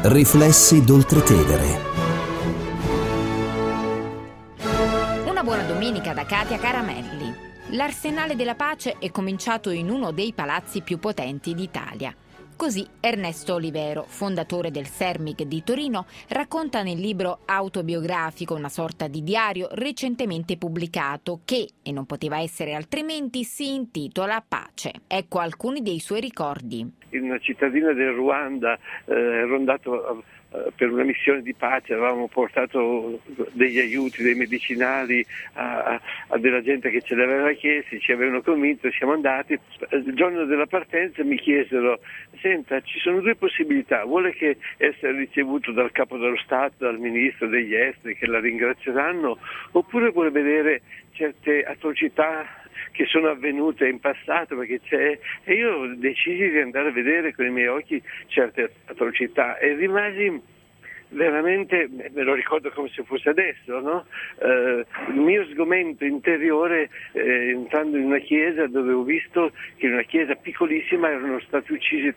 Riflessi d'Oltretevere. Una buona domenica da Katia Caramelli. L'Arsenale della Pace è cominciato in uno dei palazzi più potenti d'Italia. Così Ernesto Olivero, fondatore del CERMIC di Torino, racconta nel libro autobiografico, una sorta di diario recentemente pubblicato che, e non poteva essere altrimenti, si intitola Pace. Ecco alcuni dei suoi ricordi. In una cittadina del Ruanda ero andato per una missione di pace, avevamo portato degli aiuti, dei medicinali a della gente che ce li aveva chiesti, ci avevano convinto, siamo andati. Il giorno della partenza mi chiesero: senta, ci sono due possibilità, vuole che essere ricevuto dal capo dello Stato, dal ministro degli esteri, che la ringrazieranno, oppure vuole vedere certe atrocità che sono avvenute in passato, perché c'è, e io decisi di andare a vedere con i miei occhi certe atrocità e rimasi veramente, me lo ricordo come se fosse adesso, no? Il mio sgomento interiore entrando in una chiesa dove ho visto che in una chiesa piccolissima erano state uccise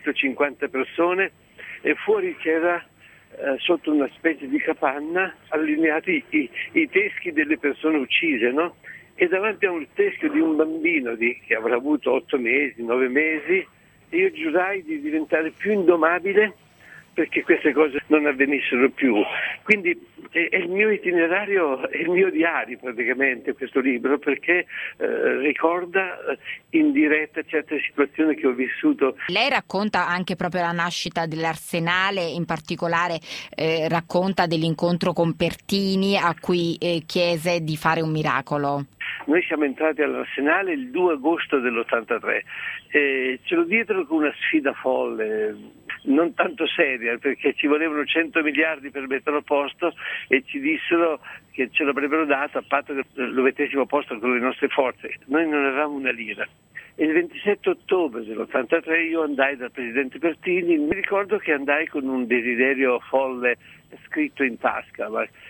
350 persone e fuori c'era sotto una specie di capanna allineati i teschi delle persone uccise, no? E davanti a un teschio di un bambino che avrà avuto 8 mesi, 9 mesi, io giurai di diventare più indomabile perché queste cose non avvenissero più. Quindi è il mio itinerario, è il mio diario praticamente questo libro, perché ricorda in diretta certe situazioni che ho vissuto. Lei racconta anche proprio la nascita dell'Arsenale, in particolare racconta dell'incontro con Pertini a cui chiese di fare un miracolo. Noi siamo entrati all'Arsenale il 2 agosto dell'83 e ce lo diedero con una sfida folle, non tanto seria, perché ci volevano 100 miliardi per metterlo a posto e ci dissero che ce l'avrebbero dato a patto che lo mettessimo a posto con le nostre forze. Noi non avevamo una lira. E il 27 ottobre dell'83 io andai dal presidente Pertini, mi ricordo che andai con un desiderio folle scritto in tasca,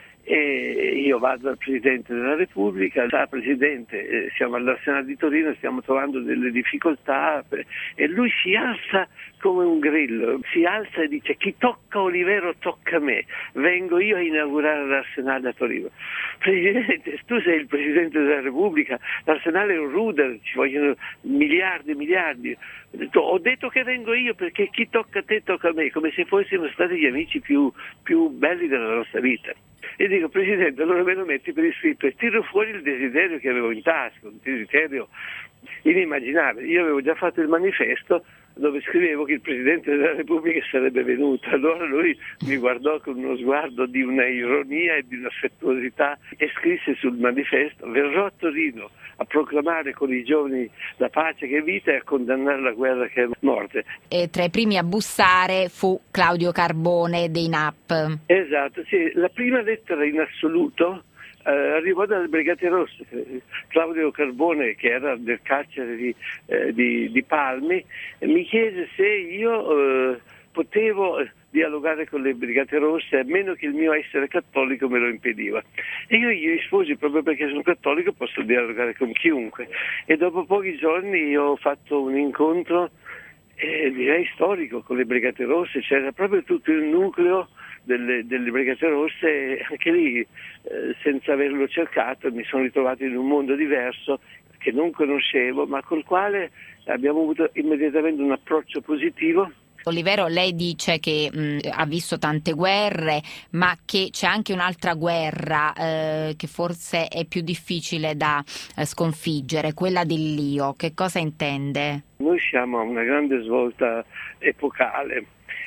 e io vado al Presidente della Repubblica, sa Presidente, siamo all'Arsenale di Torino, stiamo trovando delle difficoltà, e lui si alza come un grillo, si alza e dice: chi tocca Olivero tocca a me, vengo io a inaugurare l'Arsenale a Torino. Presidente, tu sei il Presidente della Repubblica, l'Arsenale è un ruder, ci vogliono miliardi. Ho detto che vengo io perché chi tocca a te tocca a me, come se fossimo stati gli amici più belli della nostra vita. E dico: Presidente, allora me lo metti per iscritto, e tiro fuori il desiderio che avevo in tasca, un desiderio inimmaginabile. Io avevo già fatto il manifesto dove scrivevo che il Presidente della Repubblica sarebbe venuto. Allora lui mi guardò con uno sguardo di una ironia e di un'affettuosità e scrisse sul manifesto: verrò a Torino a proclamare con i giovani la pace che è vita e a condannare la guerra che è morte. E tra i primi a bussare fu Claudio Carbone dei NAP. Esatto, sì, la prima lettera in assoluto arrivò dalle Brigate Rosse. Claudio Carbone, che era del carcere di Palmi, mi chiese se io potevo dialogare con le Brigate Rosse, a meno che il mio essere cattolico me lo impediva. E io gli risposi: proprio perché sono cattolico posso dialogare con chiunque. E dopo pochi giorni ho fatto un incontro direi storico con le Brigate Rosse, c'era proprio tutto il nucleo delle Brigate Rosse, e anche lì senza averlo cercato mi sono ritrovato in un mondo diverso che non conoscevo, ma col quale abbiamo avuto immediatamente un approccio positivo. Olivero, lei dice che ha visto tante guerre, ma che c'è anche un'altra guerra che forse è più difficile da sconfiggere, quella dell'io. Che cosa intende? Noi siamo a una grande svolta epocale,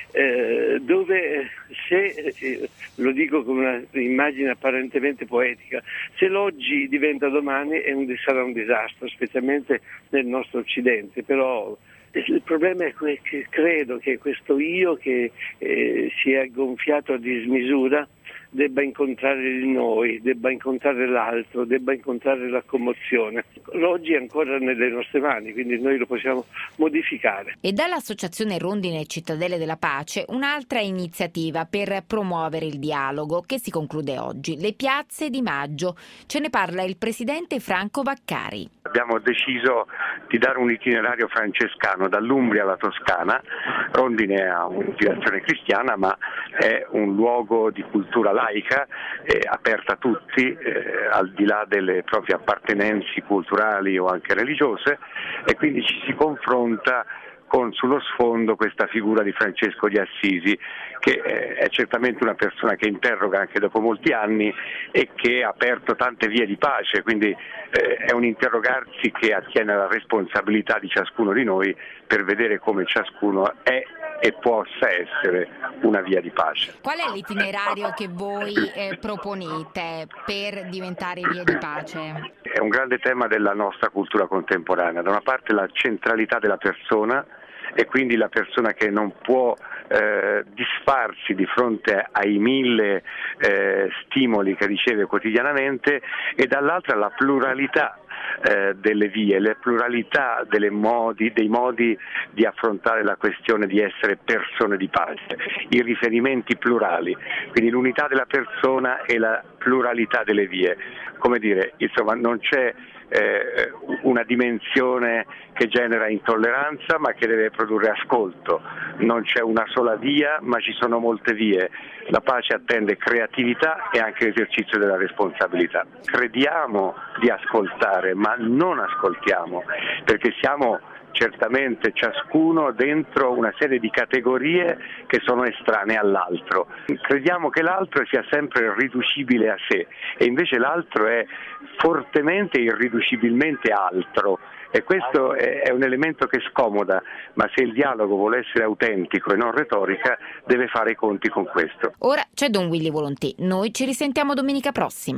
dove se, lo dico con un'immagine apparentemente poetica, se l'oggi diventa domani sarà un disastro, specialmente nel nostro Occidente, però il problema è che credo che questo io che si è gonfiato a dismisura debba incontrare il noi, debba incontrare l'altro, debba incontrare la commozione. L'oggi è ancora nelle nostre mani, quindi noi lo possiamo modificare. E dall'Associazione Rondine Cittadelle della Pace un'altra iniziativa per promuovere il dialogo che si conclude oggi, le piazze di maggio. Ce ne parla il presidente Franco Vaccari. Abbiamo deciso di dare un itinerario francescano dall'Umbria alla Toscana. Rondine ha un'ispirazione cristiana, ma è un luogo di cultura laica, aperta a tutti, al di là delle proprie appartenenze culturali o anche religiose, e quindi ci si confronta con sullo sfondo questa figura di Francesco di Assisi, che è certamente una persona che interroga anche dopo molti anni e che ha aperto tante vie di pace, quindi è un interrogarsi che attiene alla responsabilità di ciascuno di noi per vedere come ciascuno è e possa essere una via di pace. Qual è l'itinerario che voi proponete per diventare vie di pace? È un grande tema della nostra cultura contemporanea. Da una parte la centralità della persona, e quindi la persona che non può disfarsi di fronte ai 1000 stimoli che riceve quotidianamente, e dall'altra la pluralità delle vie, la pluralità dei modi di affrontare la questione di essere persone di pace, i riferimenti plurali, quindi l'unità della persona e la pluralità delle vie. Come dire, insomma, non c'è una dimensione che genera intolleranza ma che deve produrre ascolto, non c'è una sola via ma ci sono molte vie. La pace attende creatività e anche l'esercizio della responsabilità. Crediamo di ascoltare ma non ascoltiamo, perché siamo certamente ciascuno dentro una serie di categorie che sono estranee all'altro. Crediamo che l'altro sia sempre riducibile a sé, e invece l'altro è fortemente irriducibilmente altro, e questo è un elemento che scomoda, ma se il dialogo vuole essere autentico e non retorica deve fare i conti con questo. Ora c'è Don Willy Volontì, noi ci risentiamo domenica prossima.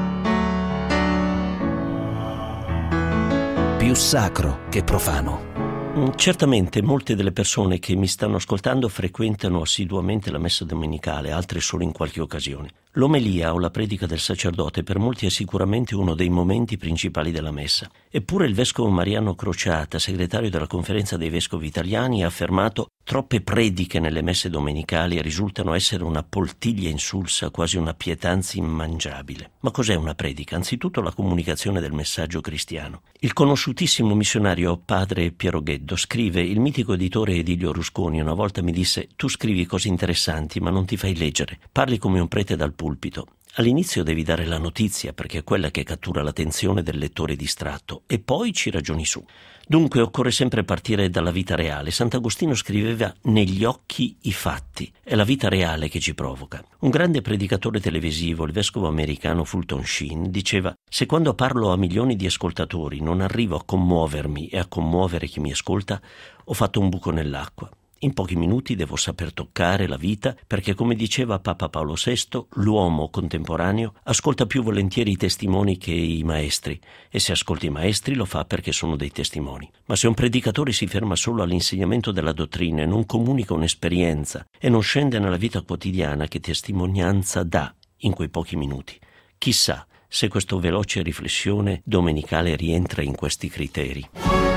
Più sacro che profano. Certamente molte delle persone che mi stanno ascoltando frequentano assiduamente la messa domenicale, altre solo in qualche occasione. L'omelia o la predica del sacerdote per molti è sicuramente uno dei momenti principali della messa. Eppure il vescovo Mariano Crociata, segretario della Conferenza dei Vescovi Italiani, ha affermato: troppe prediche nelle messe domenicali risultano essere una poltiglia insulsa, quasi una pietanza immangiabile. Ma cos'è una predica? Anzitutto la comunicazione del messaggio cristiano. Il conosciutissimo missionario padre Piero Gheddo scrive: il mitico editore Edilio Rusconi una volta mi disse: tu scrivi cose interessanti ma non ti fai leggere, parli come un prete dal pulpito. All'inizio devi dare la notizia perché è quella che cattura l'attenzione del lettore distratto, e poi ci ragioni su. Dunque occorre sempre partire dalla vita reale. Sant'Agostino scriveva: negli occhi i fatti. È la vita reale che ci provoca. Un grande predicatore televisivo, il vescovo americano Fulton Sheen, diceva: se quando parlo a milioni di ascoltatori non arrivo a commuovermi e a commuovere chi mi ascolta, ho fatto un buco nell'acqua. In pochi minuti devo saper toccare la vita, perché, come diceva Papa Paolo VI, l'uomo contemporaneo ascolta più volentieri i testimoni che i maestri, e se ascolta i maestri lo fa perché sono dei testimoni. Ma se un predicatore si ferma solo all'insegnamento della dottrina e non comunica un'esperienza e non scende nella vita quotidiana, che testimonianza dà in quei pochi minuti? Chissà se questa veloce riflessione domenicale rientra in questi criteri.